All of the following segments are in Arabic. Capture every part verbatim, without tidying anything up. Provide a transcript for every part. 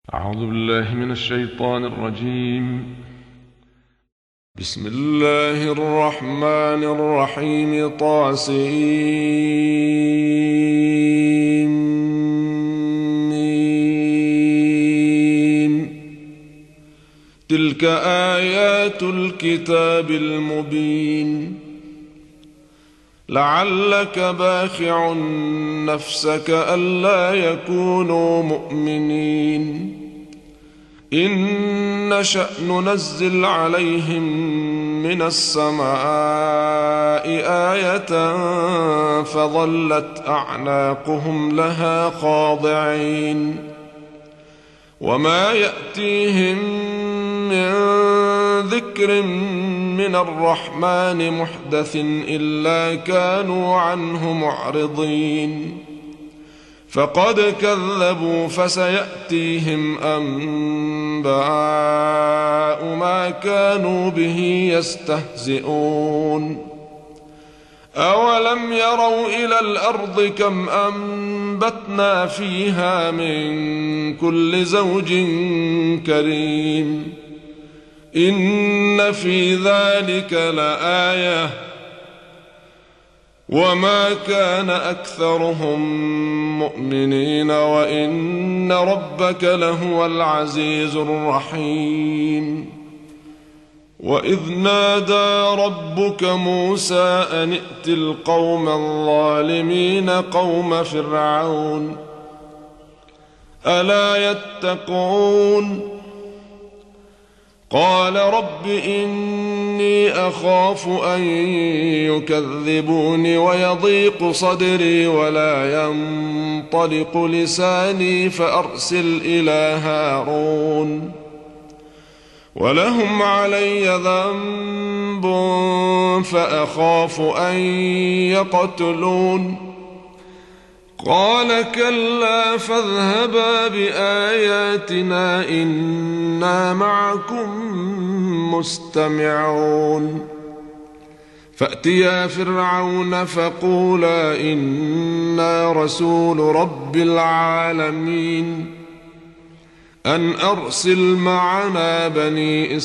أعوذ بالله من الشيطان الرجيم. بسم الله الرحمن الرحيم. طاسين. تلك آيات الكتاب المبين. لعلك باخع نفسك ألا يكونوا مؤمنين إن نشأ ننزل عليهم من السماء آية فظلت أعناقهم لها خاضعين وما يأتيهم من ذكر من الرحمن محدث إلا كانوا عنه معرضين فقد كذبوا فسيأتيهم أنباء ما كانوا به يستهزئون أولم يروا إلى الأرض كم أنبتنا فيها من كل زوج كريم إن في ذلك لآية وما كان أكثرهم مؤمنين وإن ربك لهو العزيز الرحيم. وإذ نادى ربك موسى أن ائت القوم الظالمين قوم فرعون ألا يتقون قال رب إني أخاف أن يكذبوني ويضيق صدري ولا ينطلق لساني فأرسل إلى هارون ولهم علي ذنب فأخاف أن يقتلون قال كلا فاذهبا بآياتنا إنا معكم مستمعون فأتيا فرعون فقولا إنا رسول رب العالمين أن أرسل معنا بني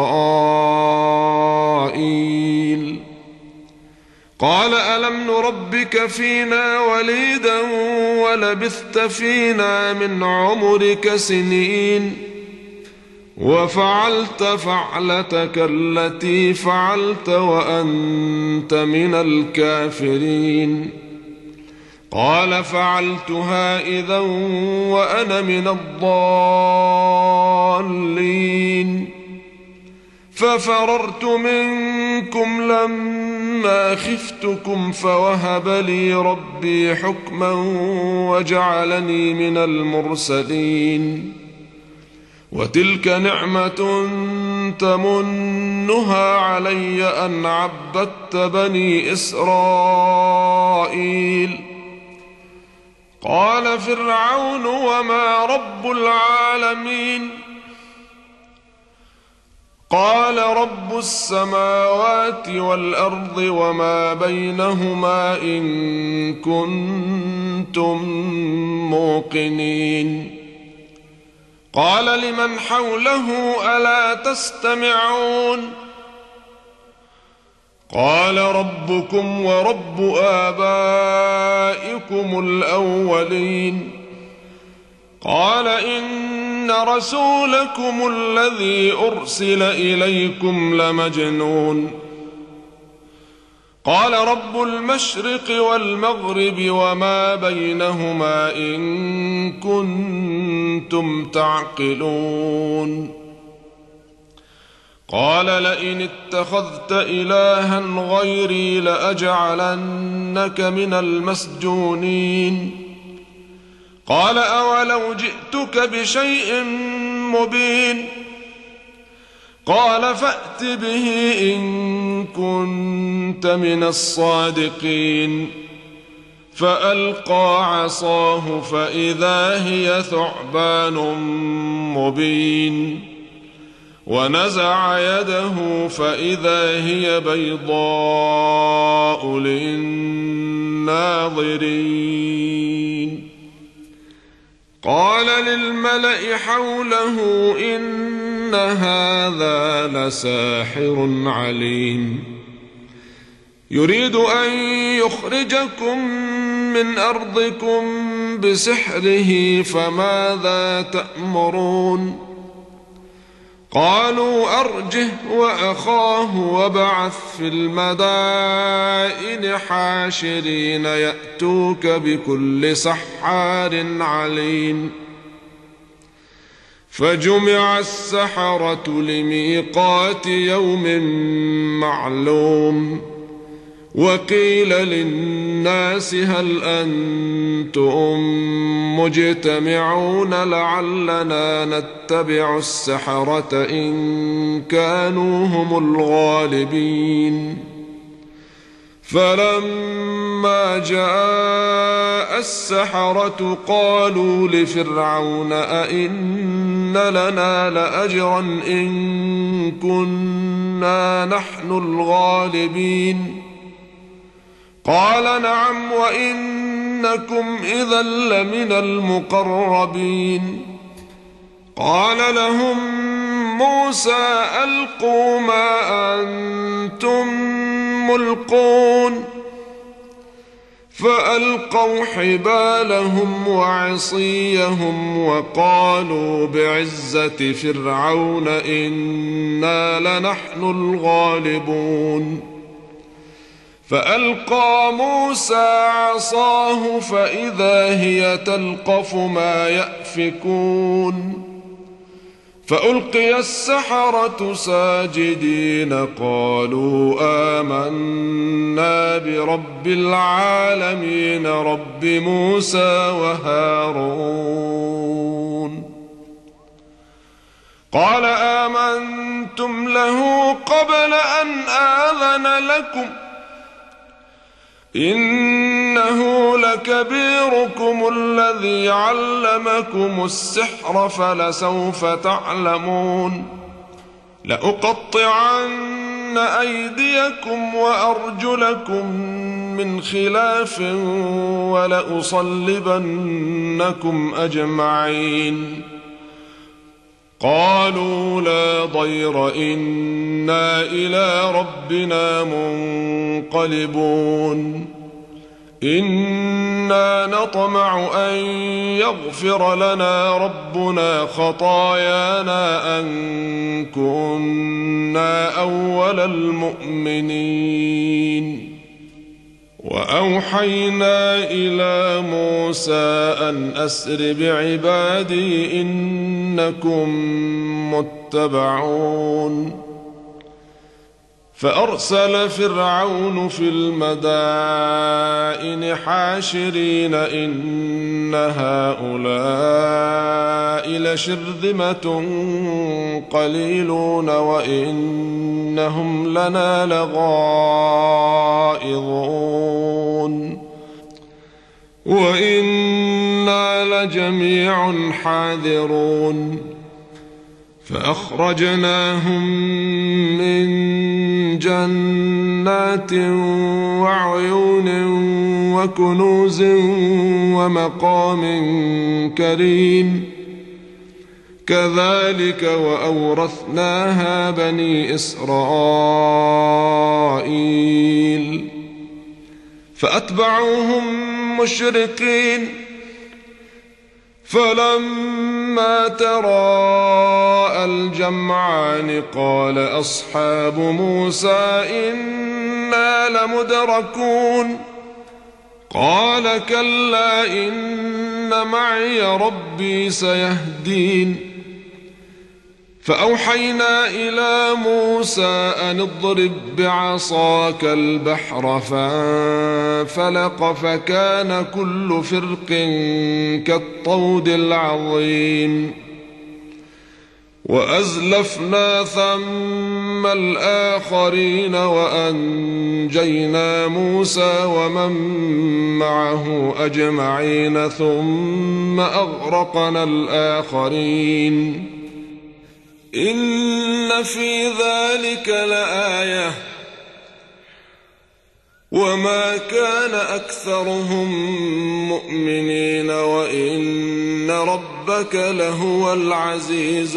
إسرائيل قال ألم نربك فينا وليدا ولبثت فينا من عمرك سنين وفعلت فعلتك التي فعلت وأنت من الكافرين قال فعلتها إذا وأنا من الضالين ففررت منكم لما خفتكم فوهب لي ربي حكما وجعلني من المرسلين وتلك نعمة تمنها علي أن عبدت بني إسرائيل قال فرعون وما رب العالمين قال رب السماوات والأرض وما بينهما إن كنتم موقنين قال لمن حوله ألا تستمعون قال ربكم ورب آبائكم الأولين قال إن رسولكم الذي أرسل إليكم لمجنون قال رب المشرق والمغرب وما بينهما إن كنتم تعقلون قال لئن اتخذت إلها غيري لأجعلنك من المسجونين قال أولو جئتك بشيء مبين قال فأت به إن كنت من الصادقين فألقى عصاه فإذا هي ثعبان مبين ونزع يده فإذا هي بيضاء للناظرين قال للملأ حوله إن هذا لساحر عليم يريد أن يخرجكم من أرضكم بسحره فماذا تأمرون قالوا أرجه وأخاه وابعث في المدائن حاشرين يأتوك بكل سحار عليم فجمع السحرة لميقات يوم معلوم وقيل للناس هل أنتم مجتمعون لعلنا نتبع السحرة إن كانوا هم الغالبين فلما جاء السحرة قالوا لفرعون أئن لنا لأجرا إن كنا نحن الغالبين قال نعم وإنكم إذا لمن المقربين قال لهم موسى ألقوا ما أنتم ملقون فألقوا حبالهم وعصيهم وقالوا بعزة فرعون إنا لنحن الغالبون فألقى موسى عصاه فإذا هي تلقف ما يأفكون فألقي السحرة ساجدين قالوا آمنا برب العالمين رب موسى وهارون قال آمنتم له قبل أن آذن لكم إنه لكبيركم الذي علمكم السحر فلسوف تعلمون لأقطعن أيديكم وأرجلكم من خلاف ولأصلبنكم أجمعين قالوا لا ضير إنا إلى ربنا منقلبون إنا نطمع أن يغفر لنا ربنا خطايانا أن كنا أول المؤمنين وأوحينا إلى موسى أن أسر بعبادي إنكم متبعون فأرسل فرعون في المدائن حاشرين إن هؤلاء لشرذمة قليلون وإنهم لنا لغائظون وإنا لجميع حاذرون فأخرجناهم من جنات وعيون وكنوز ومقام كريم كذلك وأورثناها بني إسرائيل فأتبعوهم مشرقين فلما تراءى الجمعان قال أصحاب موسى إنا لمدركون قال كلا إن معي ربي سيهدين فأوحينا إلى موسى أن اضرب بعصاك البحر فانفلق فكان كل فرق كالطود العظيم وأزلفنا ثم الآخرين وأنجينا موسى ومن معه أجمعين ثم أغرقنا الآخرين إن في ذلك لآية وما كان أكثرهم مؤمنين وإن ربك لهو العزيز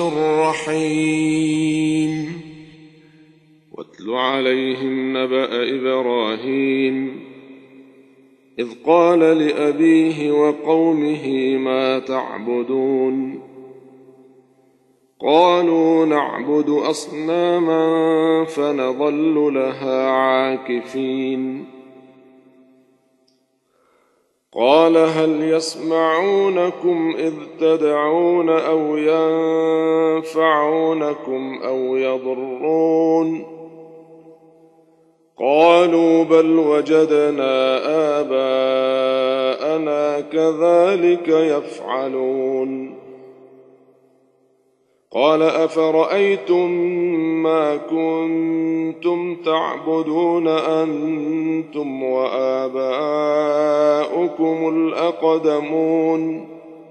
الرحيم. واتل عليهم نبأ إبراهيم إذ قال لأبيه وقومه ما تعبدون قالوا نعبد أصناما فنظل لها عاكفين قال هل يسمعونكم إذ تدعون أو ينفعونكم أو يضرون قالوا بل وجدنا آباءنا كذلك يفعلون قال أفرأيتم ما كنتم تعبدون أنتم وآباؤكم الأقدمون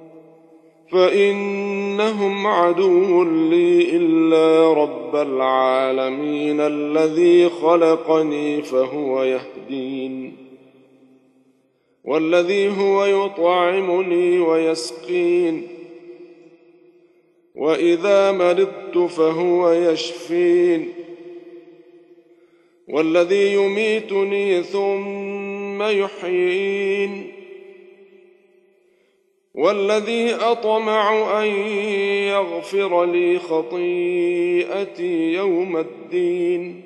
فإنهم عدو لي إلا رب العالمين الذي خلقني فهو يهدين والذي هو يطعمني ويسقين وإذا مرضت فهو يشفين والذي يميتني ثم يحيين والذي أطمع أن يغفر لي خطيئتي يوم الدين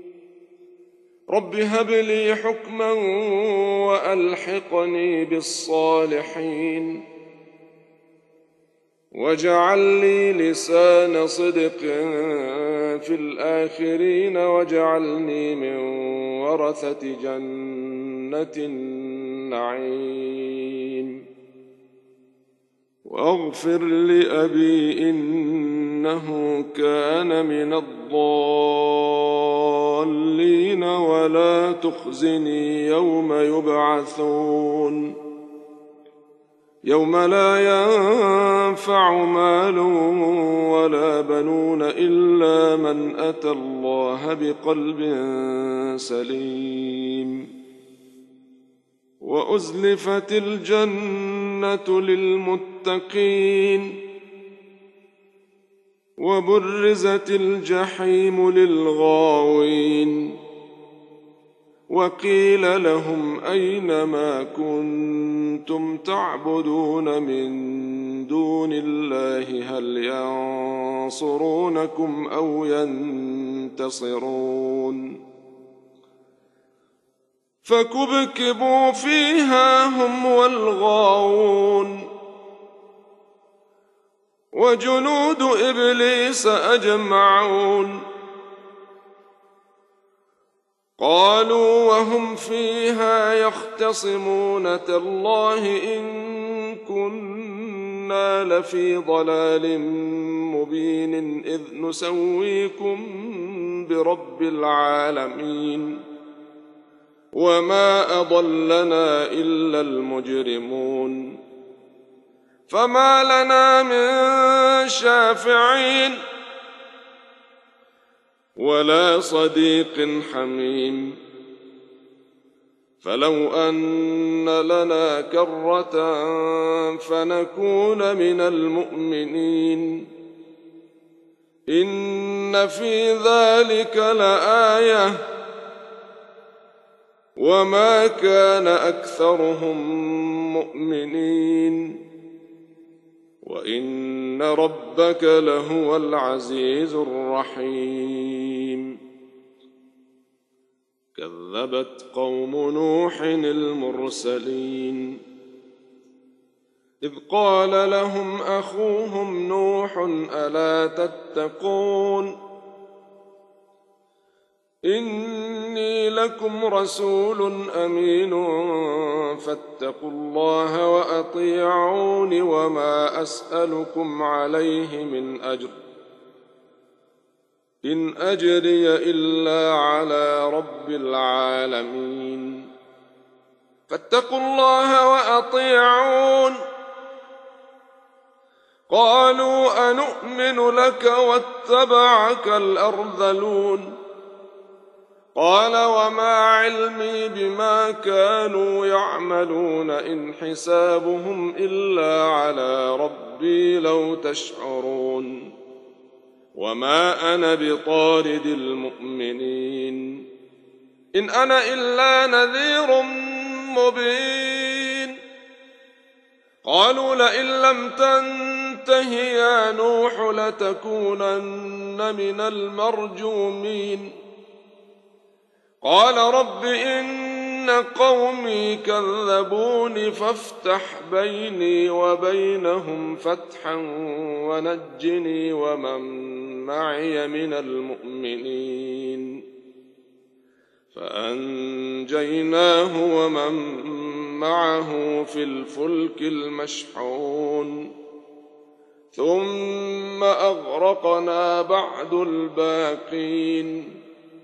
رب هب لي حكما وألحقني بالصالحين واجعل لي لسان صدق في الآخرين واجعلني من ورثة جنة النعيم واغفر لأبي إنه كان من الضالين ولا تخزني يوم يبعثون يوم لا ينفع مال ولا بنون إلا من أتى الله بقلب سليم وأزلفت الجنة للمتقين وبرزت الجحيم للغاوين وقيل لهم أين ما كنتم تعبدون من دون الله هل ينصرونكم أو ينتصرون فكبكبوا فيها هم والغاوون وجنود إبليس أجمعون قالوا وهم فيها يختصمون تالله إن كنا لفي ضلال مبين إذ نسويكم برب العالمين وما أضلنا إلا المجرمون فما لنا من شافعين ولا صديق حميم فلو أن لنا كرة فنكون من المؤمنين إن في ذلك لآية وما كان أكثرهم مؤمنين وإن ربك لهو العزيز الرحيم كذبت قوم نوح المرسلين إذ قال لهم أخوهم نوح ألا تتقون إني لكم رسول أمين فاتقوا الله وأطيعون وما أسألكم عليه من أجر إن أجري إلا على رب العالمين فاتقوا الله وأطيعون قالوا أنؤمن لك واتبعك الأرذلون قال وما علمي بما كانوا يعملون إن حسابهم إلا على ربي لو تشعرون وما أنا بطارد المؤمنين إن أنا إلا نذير مبين قالوا لئن لم تنته يا نوح لتكونن من المرجومين قال رب إن قومي كذبوني فافتح بيني وبينهم فتحا ونجني ومن معي من المؤمنين فأنجيناه ومن معه في الفلك المشحون ثم أغرقنا بعد الباقين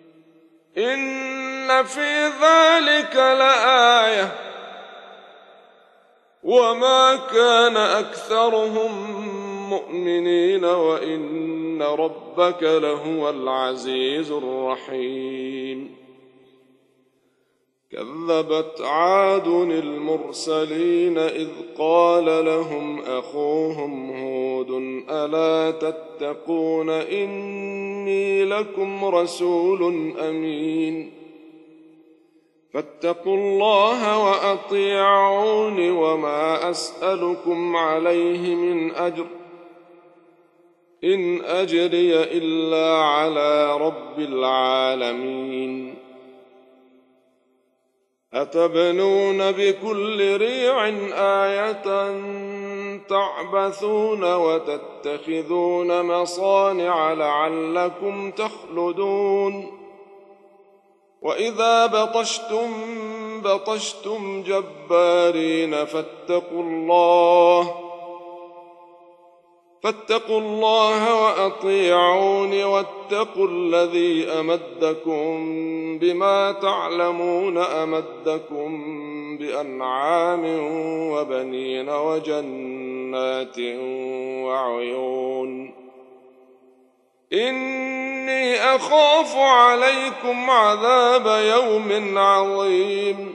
إن في ذلك لآية وما كان أكثرهم مؤمنين وإن ربك لهو العزيز الرحيم كذبت عاد المرسلين إذ قال لهم أخوهم هود ألا تتقون إني لكم رسول أمين فاتقوا الله وأطيعون وما أسألكم عليه من أجر إن أجري إلا على رب العالمين أتبنون بكل ريع آية تعبثون وتتخذون مصانع لعلكم تخلدون وإذا بطشتم بطشتم جبارين فاتقوا الله فاتقوا الله وأطيعون واتقوا الذي أمدكم بما تعلمون أمدكم بأنعام وبنين وجنات وعيون إني أخاف عليكم عذاب يوم عظيم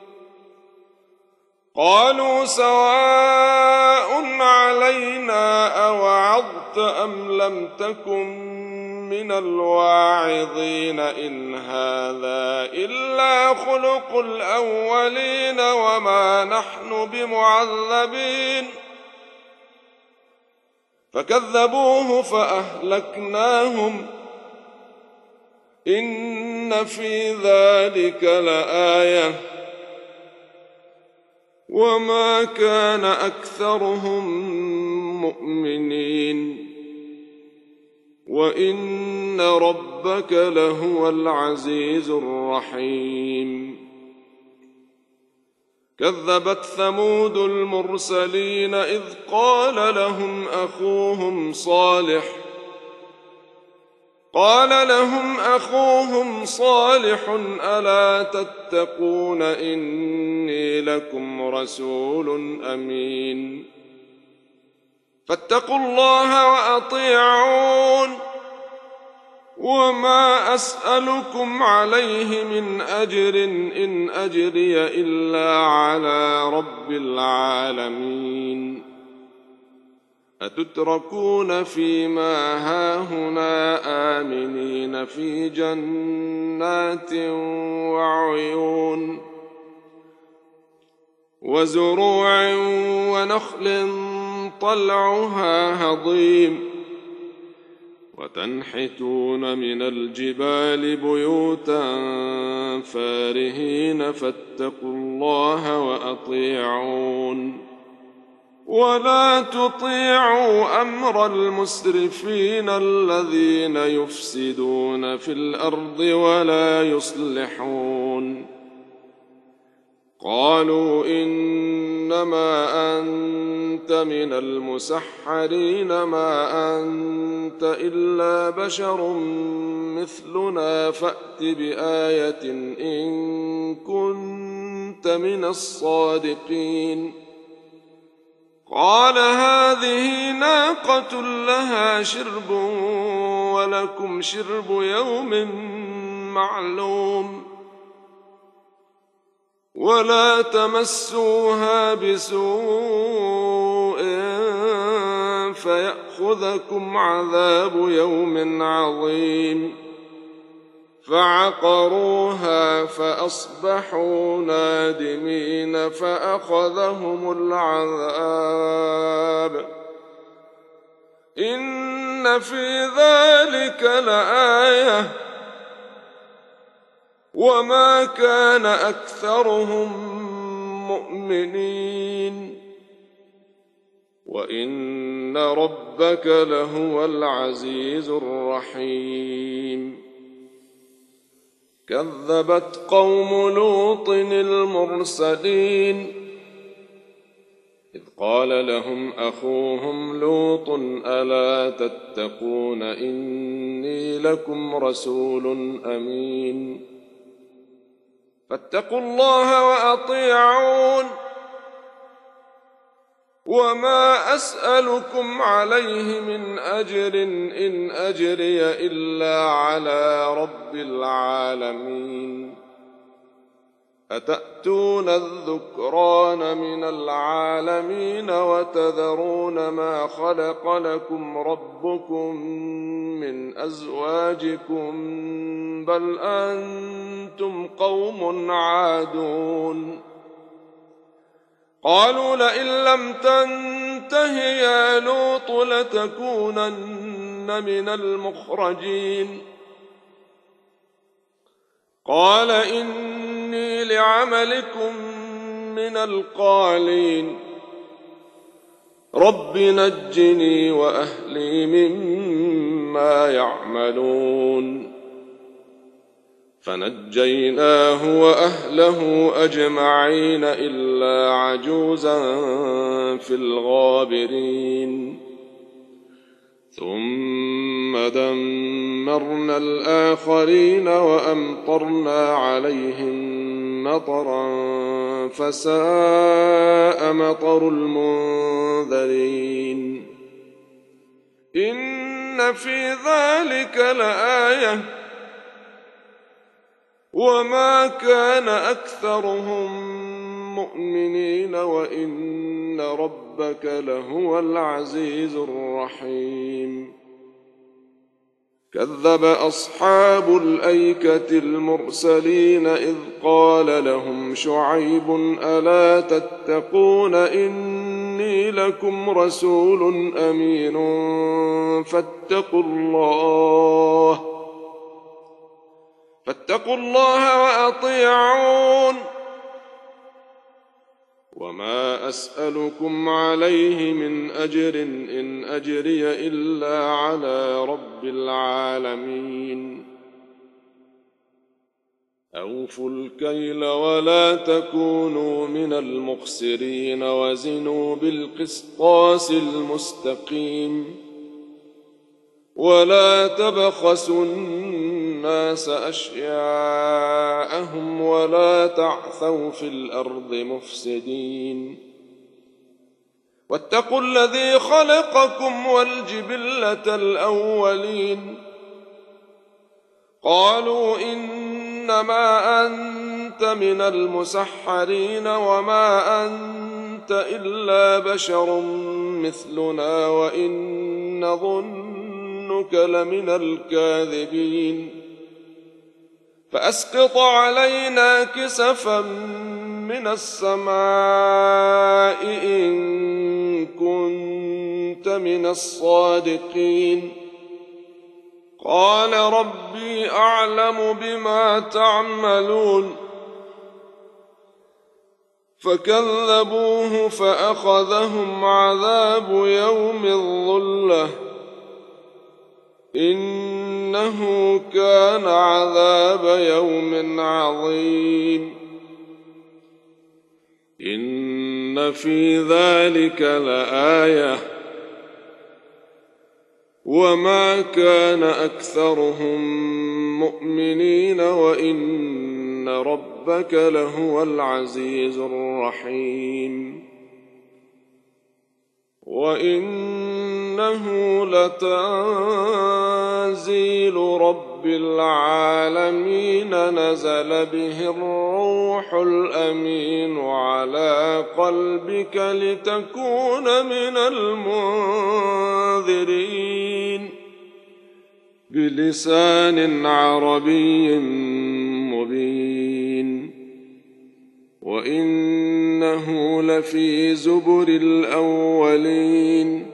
قالوا سواء علينا أوعظت أم لم تكن من الواعظين إن هذا إلا خلق الأولين وما نحن بمعذبين فكذبوه فأهلكناهم إن في ذلك لآية وما كان أكثرهم مؤمنين وإن ربك لهو العزيز الرحيم كذبت ثمود المرسلين إذ قال لهم أخوهم صالح قال لهم أخوهم صالح ألا تتقون إني لكم رسول أمين فاتقوا الله وأطيعون وما أسألكم عليه من أجر إن أجري إلا على رب العالمين أتتركون فيما هاهنا آمنين في جنات وعيون وزروع ونخل طلعها هضيم وتنحتون من الجبال بيوتا فارهين فاتقوا الله وأطيعون ولا تطيعوا أمر المسرفين الذين يفسدون في الأرض ولا يصلحون قالوا إنما أنت من المسحرين ما أنت إلا بشر مثلنا فأت بآية إن كنت من الصادقين قال هذه ناقة لها شرب ولكم شرب يوم معلوم ولا تمسوها بسوء فيأخذكم عذاب يوم عظيم فعقروها فأصبحوا نادمين فأخذهم العذاب إن في ذلك لآية وما كان أكثرهم مؤمنين وإن ربك لهو العزيز الرحيم كذبت قوم لوط المرسلين إذ قال لهم أخوهم لوط ألا تتقون إني لكم رسول أمين فاتقوا الله وأطيعون وما أسألكم عليه من أجر إن أجري إلا على رب العالمين أتأتون الذكران من العالمين وتذرون ما خلق لكم ربكم من أزواجكم بل أنتم قوم عادون قالوا لئن لم تنته يا لوط لتكونن من المخرجين قال إني لعملكم من القالين رب نجني وأهلي مما يعملون فنجيناه وأهله أجمعين إلا عجوزا في الغابرين ثم دمرنا الآخرين وأمطرنا عليهم مطرا فساء مطر المنذرين إن في ذلك لآية وما كان أكثرهم مؤمنين وإن ربك لهو العزيز الرحيم كذب أصحاب الأيكة المرسلين إذ قال لهم شعيب ألا تتقون إني لكم رسول أمين فاتقوا الله فاتقوا الله وأطيعون وما أسألكم عليه من أجر إن أجري إلا على رب العالمين أوفوا الكيل ولا تكونوا من المخسرين وزنوا بالقسطاس المستقيم ولا تبخسوا الناس أشياءهم ولا تعثوا في الأرض مفسدين واتقوا الذي خلقكم والجبلة الأولين قالوا إنما أنت من المسحرين وما أنت إلا بشر مثلنا وإن نظنك لمن الكاذبين فأسقط علينا كسفا من السماء إن كنت من الصادقين قال ربي أعلم بما تعملون فكذبوه فأخذهم عذاب يوم الظلة إنه كان عذاب يوم عظيم إن في ذلك لآية وما كان أكثرهم مؤمنين وإن ربك لهو العزيز الرحيم وإنه لتنزيل رب رب العالمين نزل به الروح الأمين على قلبك لتكون من المنذرين بلسان عربي مبين وإنه لفي زبر الأولين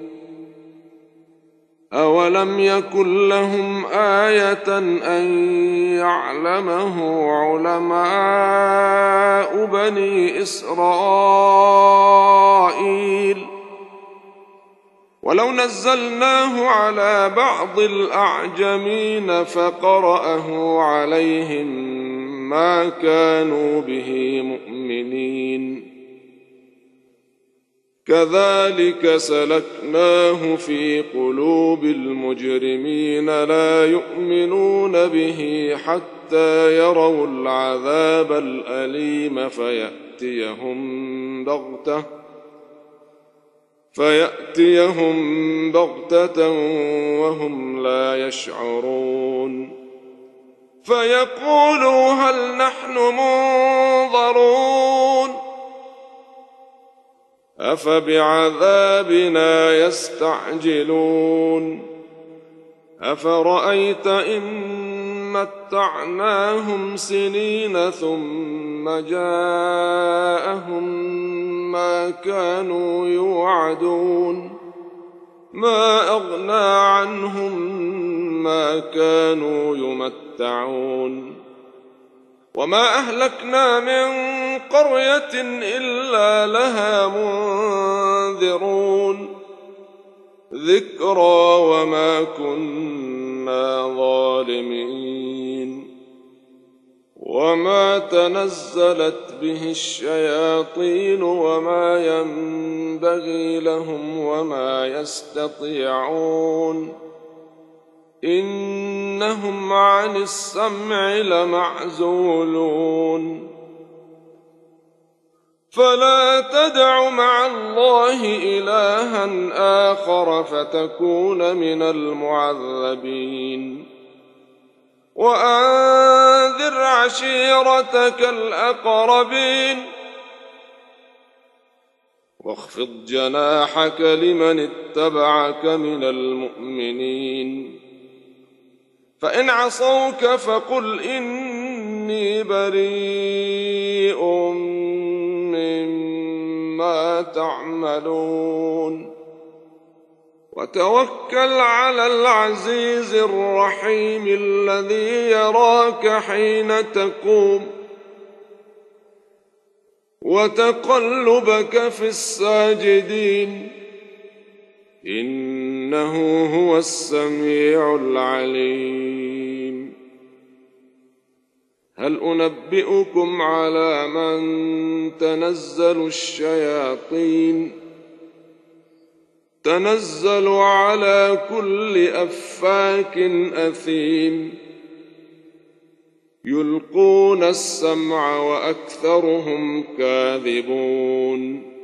أولم يكن لهم آية أن يعلمه علماء بني إسرائيل ولو نزلناه على بعض الأعجمين فقرأه عليهم ما كانوا به مؤمنين كذلك سلكناه في قلوب المجرمين لا يؤمنون به حتى يروا العذاب الأليم فيأتيهم بغتة فيأتيهم بغتة وهم لا يشعرون فيقولوا هل نحن منظرون أفبعذابنا يستعجلون أفرأيت إن متعناهم سنين ثم جاءهم ما كانوا يوعدون ما أغنى عنهم ما كانوا يمتعون وما أهلكنا من قرية إلا لها منذرون ذكرى وما كنا ظالمين وما تنزلت به الشياطين وما ينبغي لهم وما يستطيعون إنهم عن السمع لمعزولون فلا تدع مع الله إلها آخر فتكون من المعذبين وأنذر عشيرتك الأقربين واخفض جناحك لمن اتبعك من المؤمنين فإن عصوك فقل إني بريء مما تعملون وتوكل على العزيز الرحيم الذي يراك حين تقوم وتقلبك في الساجدين إنه هو السميع العليم هل أنبئكم على من تنزل الشياطين تنزل على كل أفاك أثيم يلقون السمع وأكثرهم كاذبون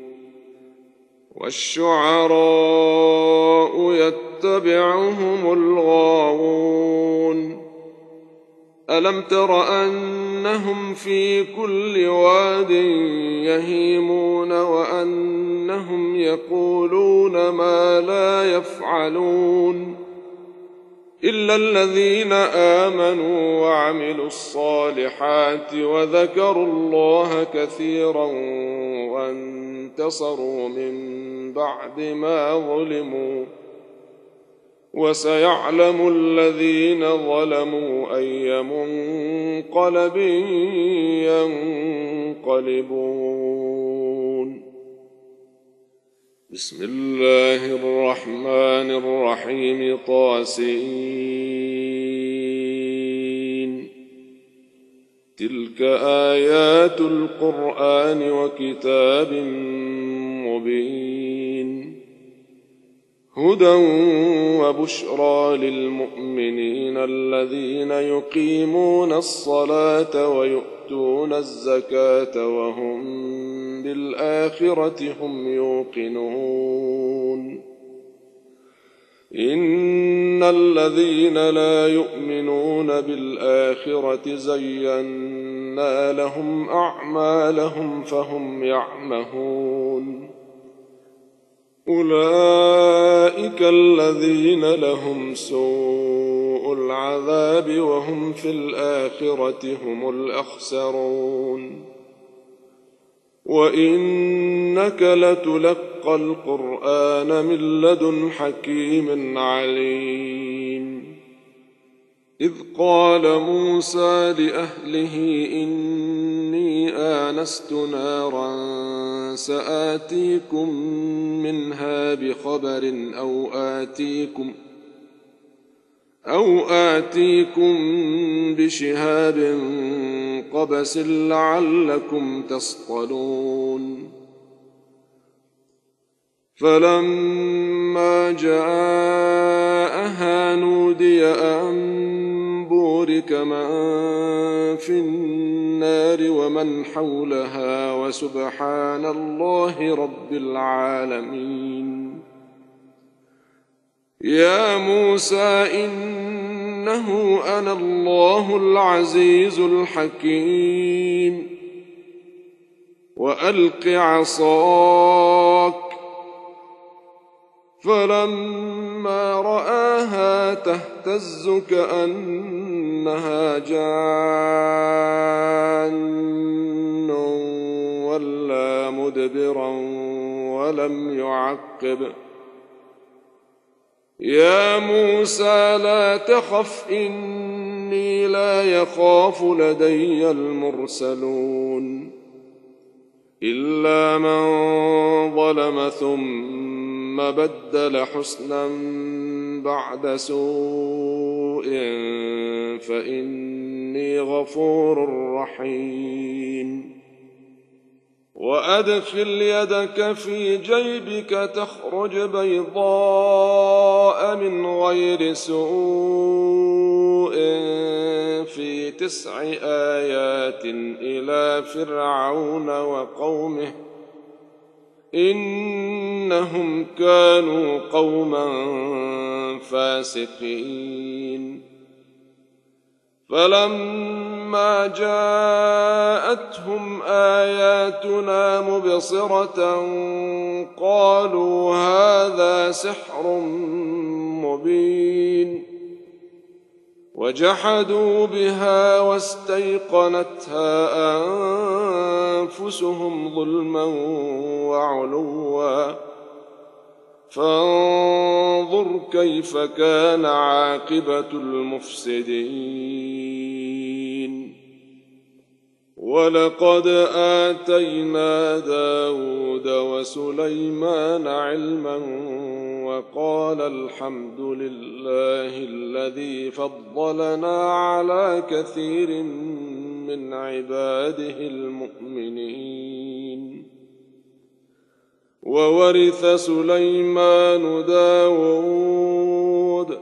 والشعراء يتبعهم الغاوون ألم تر أنهم في كل واد يهيمون وأنهم يقولون ما لا يفعلون إلا الذين آمنوا وعملوا الصالحات وذكروا الله كثيرا وانتصروا من بعد ما ظلموا وسيعلم الذين ظلموا أي منقلب ينقلبون بسم الله الرحمن الرحيم طاسين تلك آيات القرآن وكتاب مبين هدى وبشرى للمؤمنين الذين يقيمون الصلاة ويؤتون الزكاة وهم بالآخرة هم يوقنون إن إن الذين لا يؤمنون بالآخرة زينا لهم أعمالهم فهم يعمهون أولئك الذين لهم سوء العذاب وهم في الآخرة هم الأخسرون وإنك لتلقى القرآن من لدن حكيم عليم إذ قال موسى لأهله إني آنست نارا سآتيكم منها بخبر أو آتيكم أو آتيكم بشهاب قبس لعلكم تصطلون فلما جاءها نودي أن بورك من في النار ومن حولها وسبحان الله رب العالمين يا موسى إنه أنا الله العزيز الحكيم وألق عصاك فلما رآها تهتز كأنها جان ولا مدبرا ولم يعقب يا موسى لا تخف إني لا يخاف لدي المرسلون إلا من ظلم ثم بدل حسنا بعد سوء فإني غفور رحيم وأدخل يدك في جيبك تخرج بيضاء من غير سوء في تسع آيات إلى فرعون وقومه إنهم كانوا قوما فاسقين فلما جاءتهم آياتنا مبصرة قالوا هذا سحر مبين وجحدوا بها واستيقنتها أنفسهم ظلما وعلوا فانظر كيف كان عاقبة المفسدين ولقد آتينا داود وسليمان علما وقال الحمد لله الذي فضلنا على كثير من عباده المؤمنين وورث سليمان داود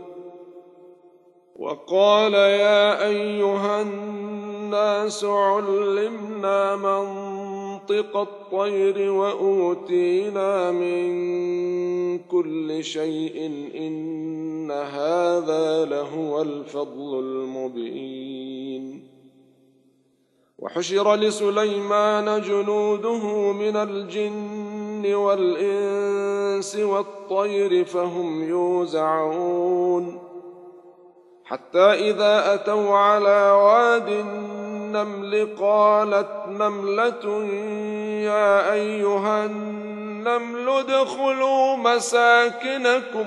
وقال يا أيها الناس علمنا منطق الطير وأوتينا من كل شيء إن هذا لهو الفضل المبين وحشر لسليمان جنوده من الجن والإنس والطير فهم يوزعون حتى إذا أتوا على واد النمل قالت نملة يا أيها النمل ادخلوا مساكنكم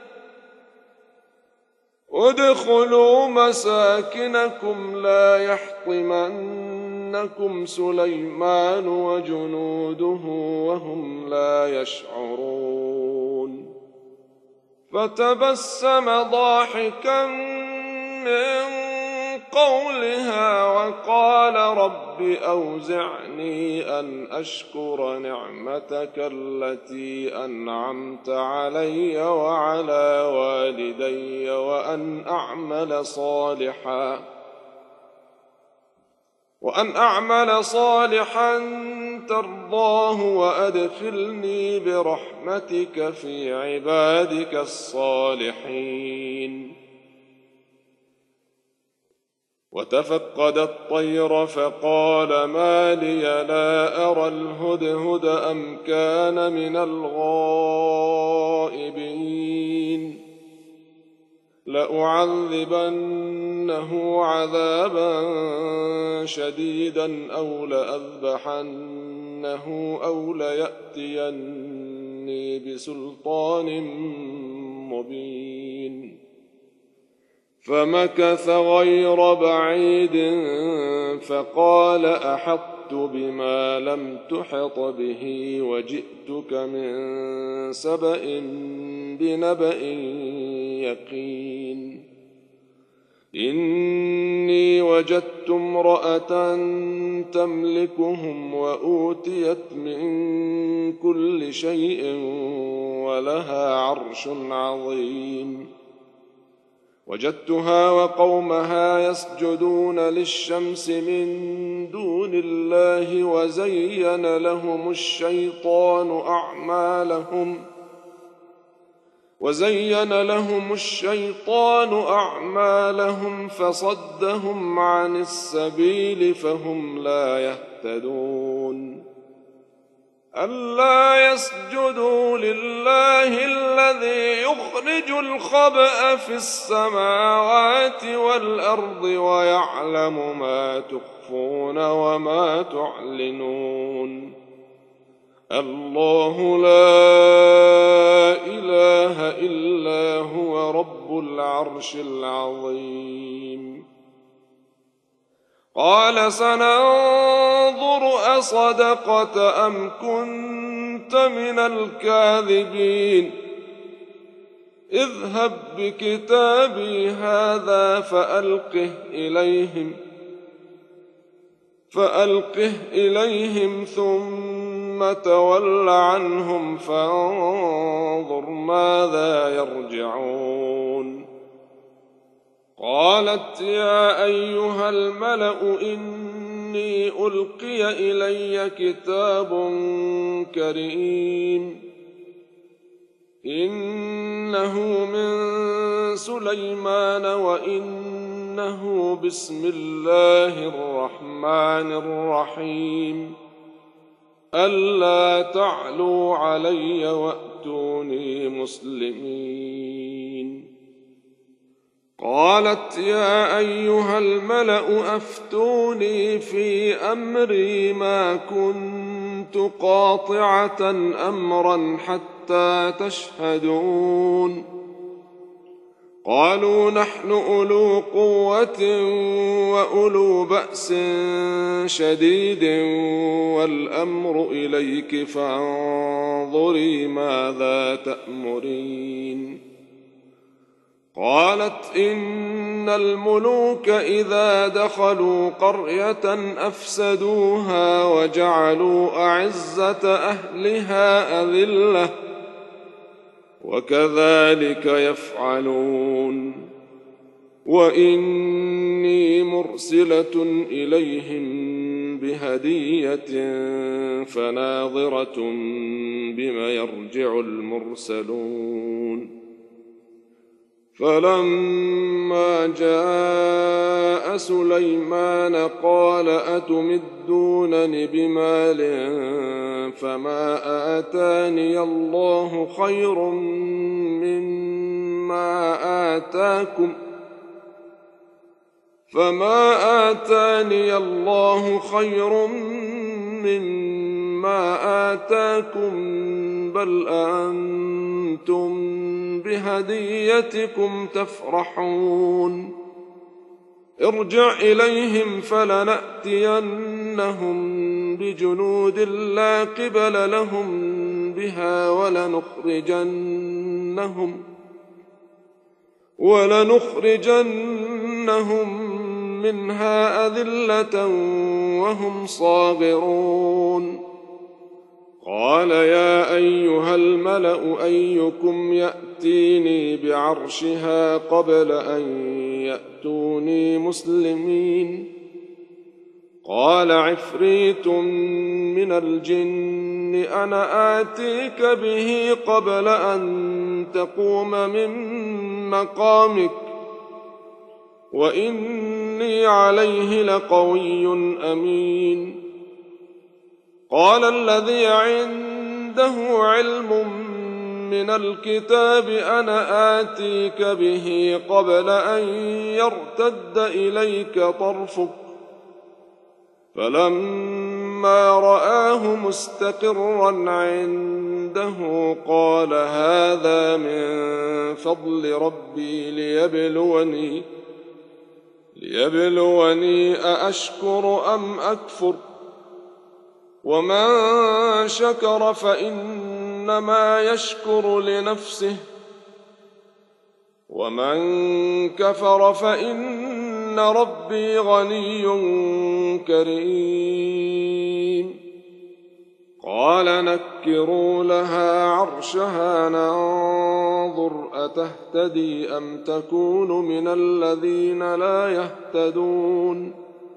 ادخلوا مساكنكم لا يحطمنكم سليمان وجنوده وهم لا يشعرون فتبسم ضاحكا من قولها وقال رب أوزعني أن أشكر نعمتك التي أنعمت علي وعلى والدي وأن أعمل صالحا وأن أعمل صالحا ترضاه وأدخلني برحمتك في عبادك الصالحين. وتفقد الطير فقال ما لي لا أرى الهدهد أم كان من الغائبين لأعذبنه عذابا شديدا أو لأذبحنه أو ليأتيني بسلطان مبين. فمكث غير بعيد فقال أحطت بما لم تحط به وجئتك من سبأ بنبأ يقين. إني وجدت امرأة تملكهم وأوتيت من كل شيء ولها عرش عظيم. وجدتها وقومها يسجدون للشمس من دون الله وزين لهم الشيطان أعمالهم وزين لهم الشيطان أعمالهم فصدهم عن السبيل فهم لا يهتدون. ألا يسجدوا لله الذي يخرج الخبأ في السماوات والأرض ويعلم ما تخفون وما تعلنون. الله لا إله إلا هو رب العرش العظيم. قال سننظر أصدقت أم كنت من الكاذبين اذهب بكتابي هذا فألقه إليهم فألقه إليهم ثم تول عنهم فانظر ماذا يرجعون. قالت يا أيها الملأ إني ألقي إلي كتاب كريم إنه من سليمان وإنه بسم الله الرحمن الرحيم ألا تعلوا علي وأتوني مسلمين. قالت يا أيها الملأ أفتوني في أمري ما كنت قاطعة أمرا حتى تشهدون. قالوا نحن أولو قوة وأولو بأس شديد والأمر إليك فانظري ماذا تأمرين. قالت إن الملوك إذا دخلوا قرية أفسدوها وجعلوا أعزة أهلها أذلة وكذلك يفعلون. وإني مرسلة إليهم بهدية فناظرة بما يرجع المرسلون. فلما جاء سليمان قال أتمدونني بمال فما آتاني الله خير مما آتاكم فما آتاني الله خير مما آتاكم بل أنتم بهديتكم تفرحون. ارجع إليهم فلنأتينهم بجنود لا قبل لهم بها ولنخرجنهم ولنخرجنهم منها أذلة وهم صاغرون. قال يا أيها الملأ أيكم يأتيني بعرشها قبل أن يأتوني مسلمين. قال عفريت من الجن أنا آتيك به قبل أن تقوم من مقامك وإني عليه لقوي أمين. قال الذي عنده علم من الكتاب أنا آتيك به قبل أن يرتد إليك طرفك فلما رآه مستقرا عنده قال هذا من فضل ربي ليبلوني ليبلوني أأشكر أم أكفر ومن شكر فإنما يشكر لنفسه ومن كفر فإن ربي غني كريم. قال نكروا لها عرشها ننظر أتهتدي أم تكون من الذين لا يهتدون.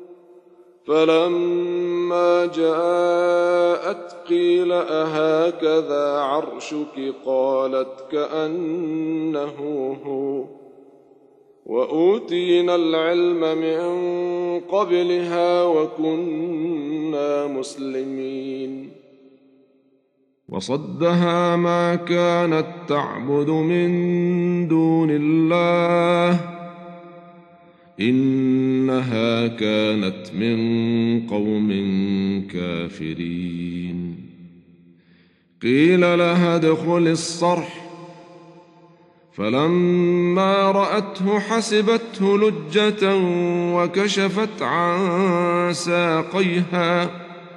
فلما جاءت قيل أهكذا عرشك قالت كأنه هو وأوتينا العلم من قبلها وكنا مسلمين. وصدها ما كانت تعبد من دون الله إنها كانت من قوم كافرين. قيل لها ادخل الصرح فلما رأته حسبته لجة وكشفت عن ساقيها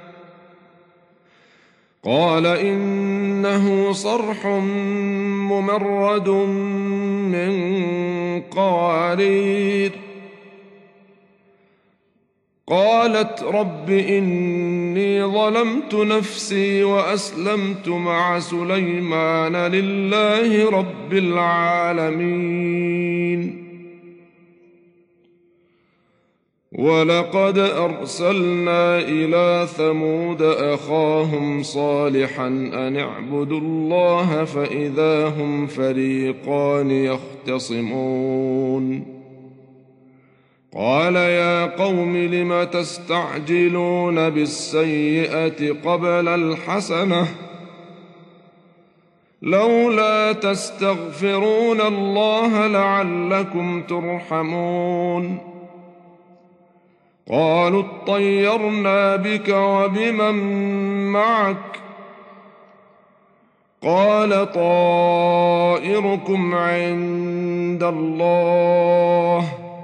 قال إنه صرح ممرد من قوارير. قالت رب إني ظلمت نفسي وأسلمت مع سليمان لله رب العالمين. ولقد أرسلنا إلى ثمود أخاهم صالحا أن اعبدوا الله فإذا هم فريقان يختصمون. قال يا قوم لم تستعجلون بالسيئة قبل الحسنة لولا تستغفرون الله لعلكم ترحمون. قالوا اطيرنا بك وبمن معك قال طائركم عند الله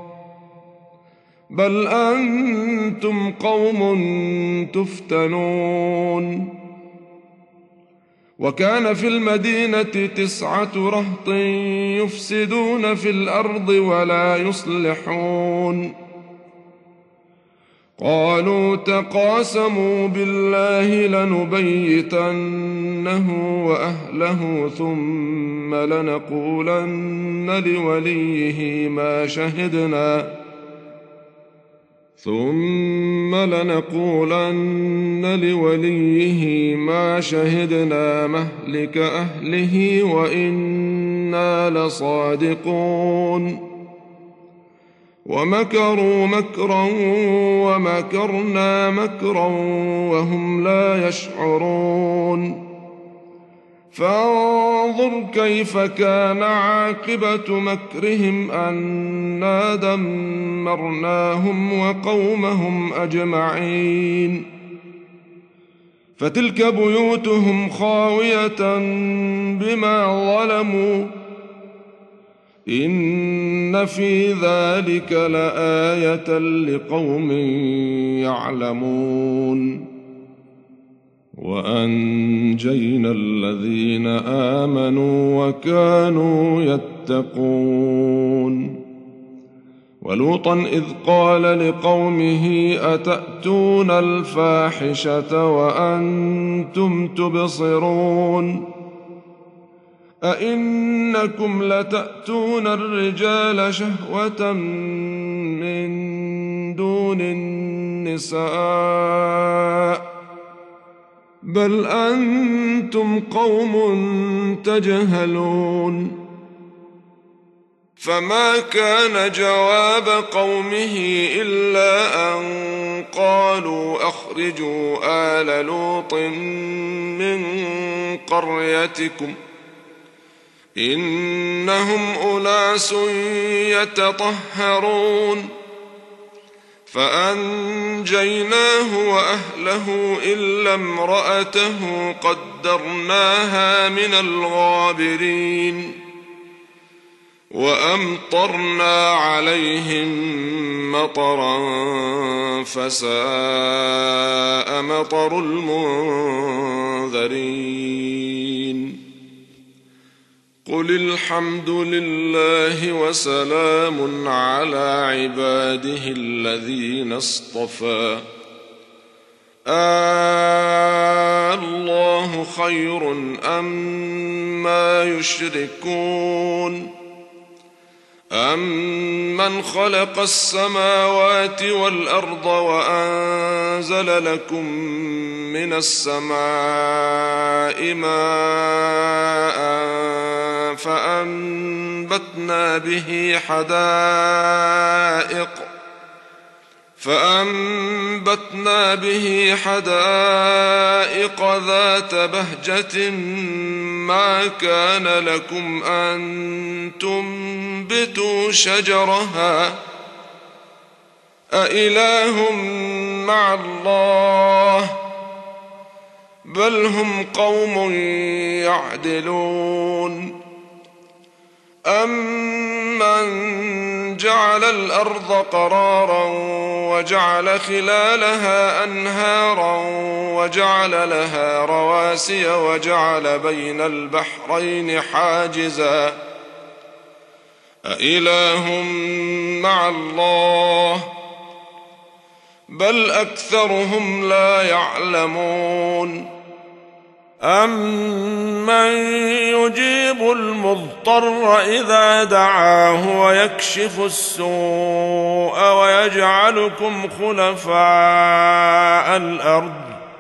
بل أنتم قوم تفتنون. وكان في المدينة تسعة رهط يفسدون في الأرض ولا يصلحون. قالوا تقاسموا بالله لنبيتنه وأهله ثم لنقولن لوليه ما شهدنا ثم لنقولن لوليه ما شهدنا مهلك أهله وإنا لصادقون. ومكروا مكرا ومكرنا مكرا وهم لا يشعرون. فانظر كيف كان عاقبة مكرهم أنا دمرناهم وقومهم أجمعين. فتلك بيوتهم خاوية بما ظلموا إن في ذلك لآية لقوم يعلمون. وأنجينا الذين آمنوا وكانوا يتقون. ولوطا إذ قال لقومه أتأتون الفاحشة وأنتم تبصرون أئنكم لتأتون الرجال شهوة من دون النساء النساء بل أنتم قوم تجهلون فما كان جواب قومه إلا أن قالوا أخرجوا آل لوط من قريتكم إنهم أناس يتطهرون فأنجيناه وأهله إلا امرأته قدرناها من الغابرين وأمطرنا عليهم مطرا فساء مطر المنذرين قل الحمد لله وسلام على عباده الذين اصطفى الله خير أما يشركون أمن خلق السماوات والأرض وأنزل لكم من السماء ماء فأنبتنا به حدائق فأنبتنا به حدائق ذات بهجة ما كان لكم أن تنبتوا شجرها أإله مع الله بل هم قوم يعدلون أمن جعل الأرض قرارا وجعل خلالها أنهارا وجعل لها رواسي وجعل بين البحرين حاجزا أإله مع الله بل أكثرهم لا يعلمون أمن يجيب المضطر إذا دعاه ويكشف السوء ويجعلكم خلفاء الأرض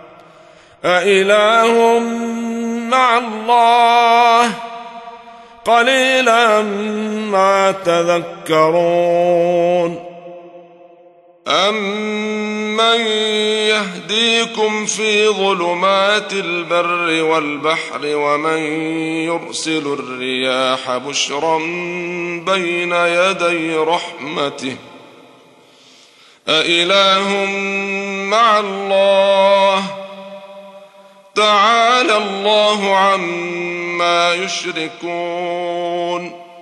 أإله مع الله قليلا ما تذكرون أمن يهديكم في ظلمات البر والبحر ومن يرسل الرياح بشرا بين يدي رحمته أإله مع الله تعالى الله عما يشركون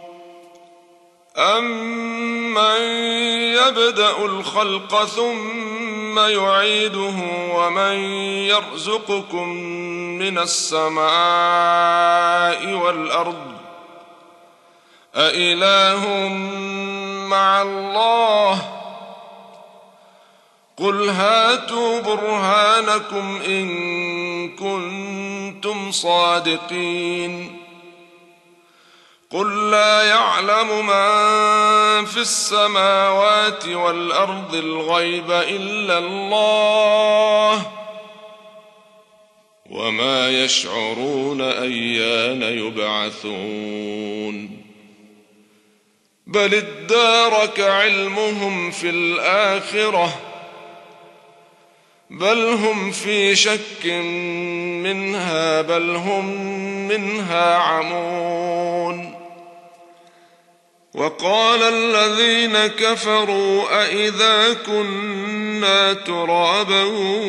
أمن يبدأ الخلق ثم يعيده ومن يرزقكم من السماء والأرض أإله مع الله قل هاتوا برهانكم إن كنتم صادقين قل لا يعلم من في السماوات والأرض الغيب إلا الله وما يشعرون أيان يبعثون بل ادارك علمهم في الآخرة بل هم في شك منها بل هم منها عمون وقال الذين كفروا أئذا كنا ترابا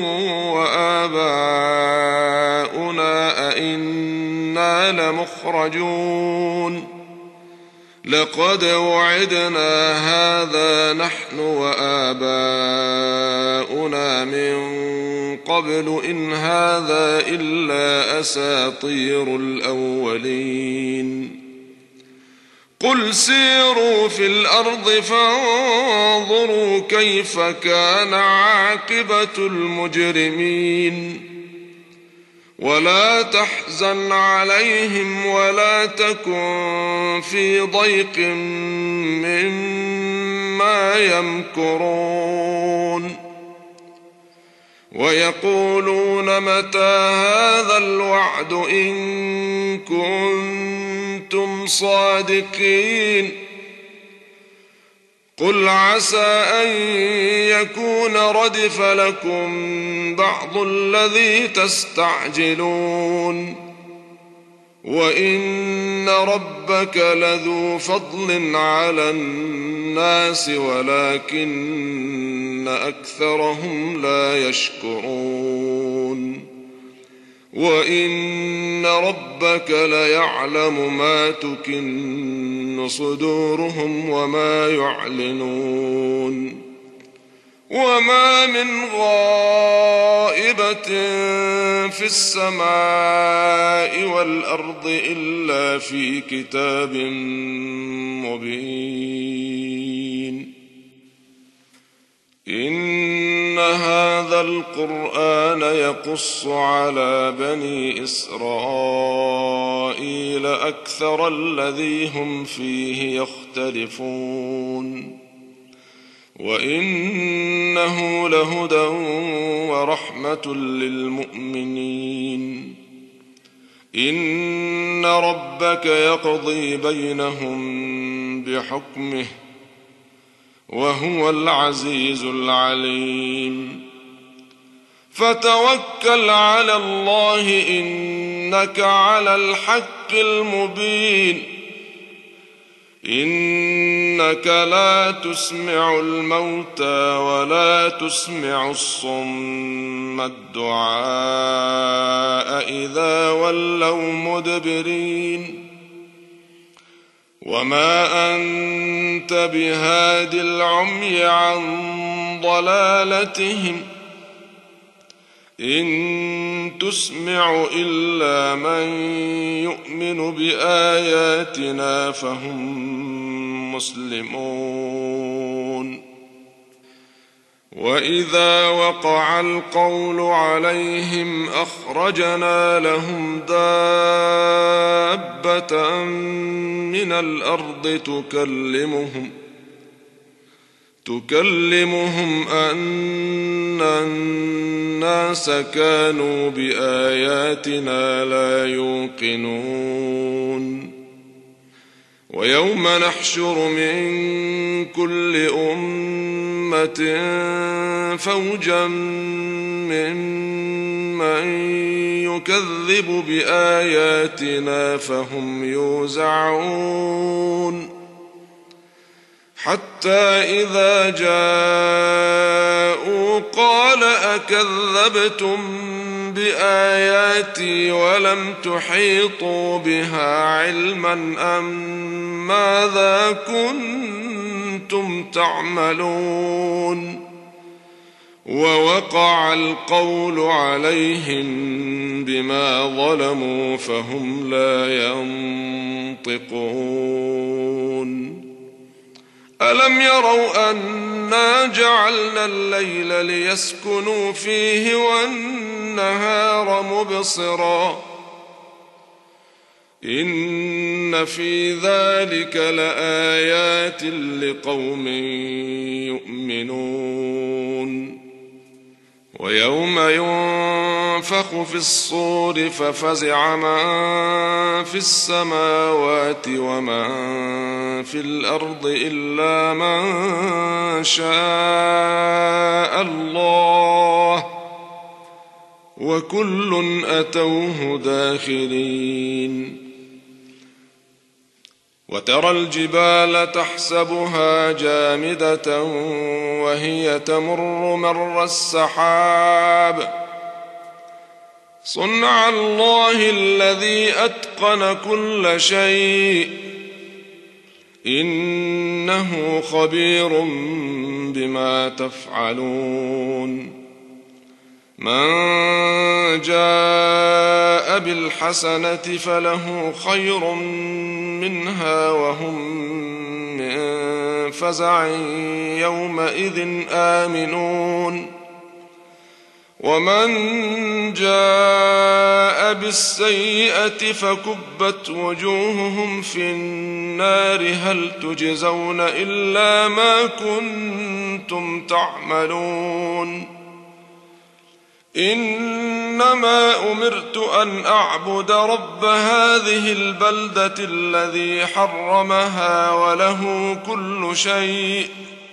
وآباؤنا أئنا لمخرجون لقد وعدنا هذا نحن وآباؤنا من قبل إن هذا إلا أساطير الأولين قل سيروا في الأرض فانظروا كيف كان عاقبة المجرمين ولا تحزن عليهم ولا تكن في ضيق مما يمكرون ويقولون متى هذا الوعد إن كنتم صادقين قل عسى أن يكون ردف لكم بعض الذي تستعجلون وإن ربك لذو فضل على الناس ولكن أكثرهم لا يشكرون وإن ربك ليعلم ما تكن صدورهم وما يعلنون وما من غائبة في السماء والأرض إلا في كتاب مبين إن هذا القرآن يقص على بني إسرائيل أكثر الذي هم فيه يختلفون وإنه لهدى ورحمة للمؤمنين إن ربك يقضي بينهم بحكمه وهو العزيز العليم فتوكل على الله إنك على الحق المبين إنك لا تسمع الموتى ولا تسمع الصم الدعاء إذا ولوا مدبرين وما أنت بهاد العمي عن ضلالتهم إن تسمع إلا من يؤمن بآياتنا فهم مسلمون وإذا وقع القول عليهم أخرجنا لهم دابة من الأرض تكلمهم تكلمهم أن الناس كانوا بآياتنا لا يوقنون ويوم نحشر من كل أمة فوجا ممن يكذب بآياتنا فهم يوزعون حتى إذا جاءوا قال أكذبتم بآياتي ولم تحيطوا بها علما أم ماذا كنتم تعملون ووقع القول عليهم بما ظلموا فهم لا ينطقون ألم يروا أنا جعلنا الليل ليسكنوا فيه والنهار مبصرا إن في ذلك لآيات لقوم يؤمنون ويوم ينفخ في الصور ففزع من في السماوات ومن في الأرض إلا من شاء الله وكل أتوه داخرين وترى الجبال تحسبها جامدة وهي تمر مر السحاب صنع الله الذي أتقن كل شيء إنه خبير بما تفعلون من جاء بالحسنة فله خير منها وهم من فزع يومئذ آمنون ومن جاء بالسيئة فكبت وجوههم في النار هل تجزون إلا ما كنتم تعملون إنما أمرت أن أعبد رب هذه البلدة الذي حرمها وله كل شيء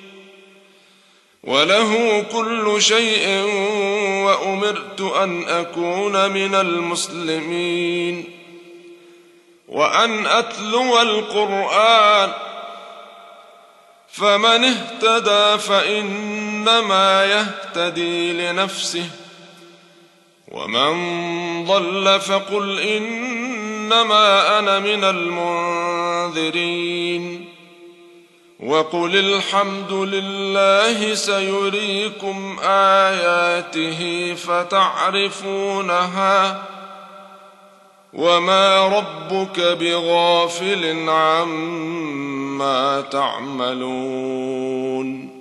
وله كل شيء وأمرت أن أكون من المسلمين وأن أتلو القرآن فمن اهتدى فإنما يهتدي لنفسه ومن ضل فقل إنما أنا من المنذرين وقل الحمد لله سيريكم آياته فتعرفونها وما ربك بغافل عما تعملون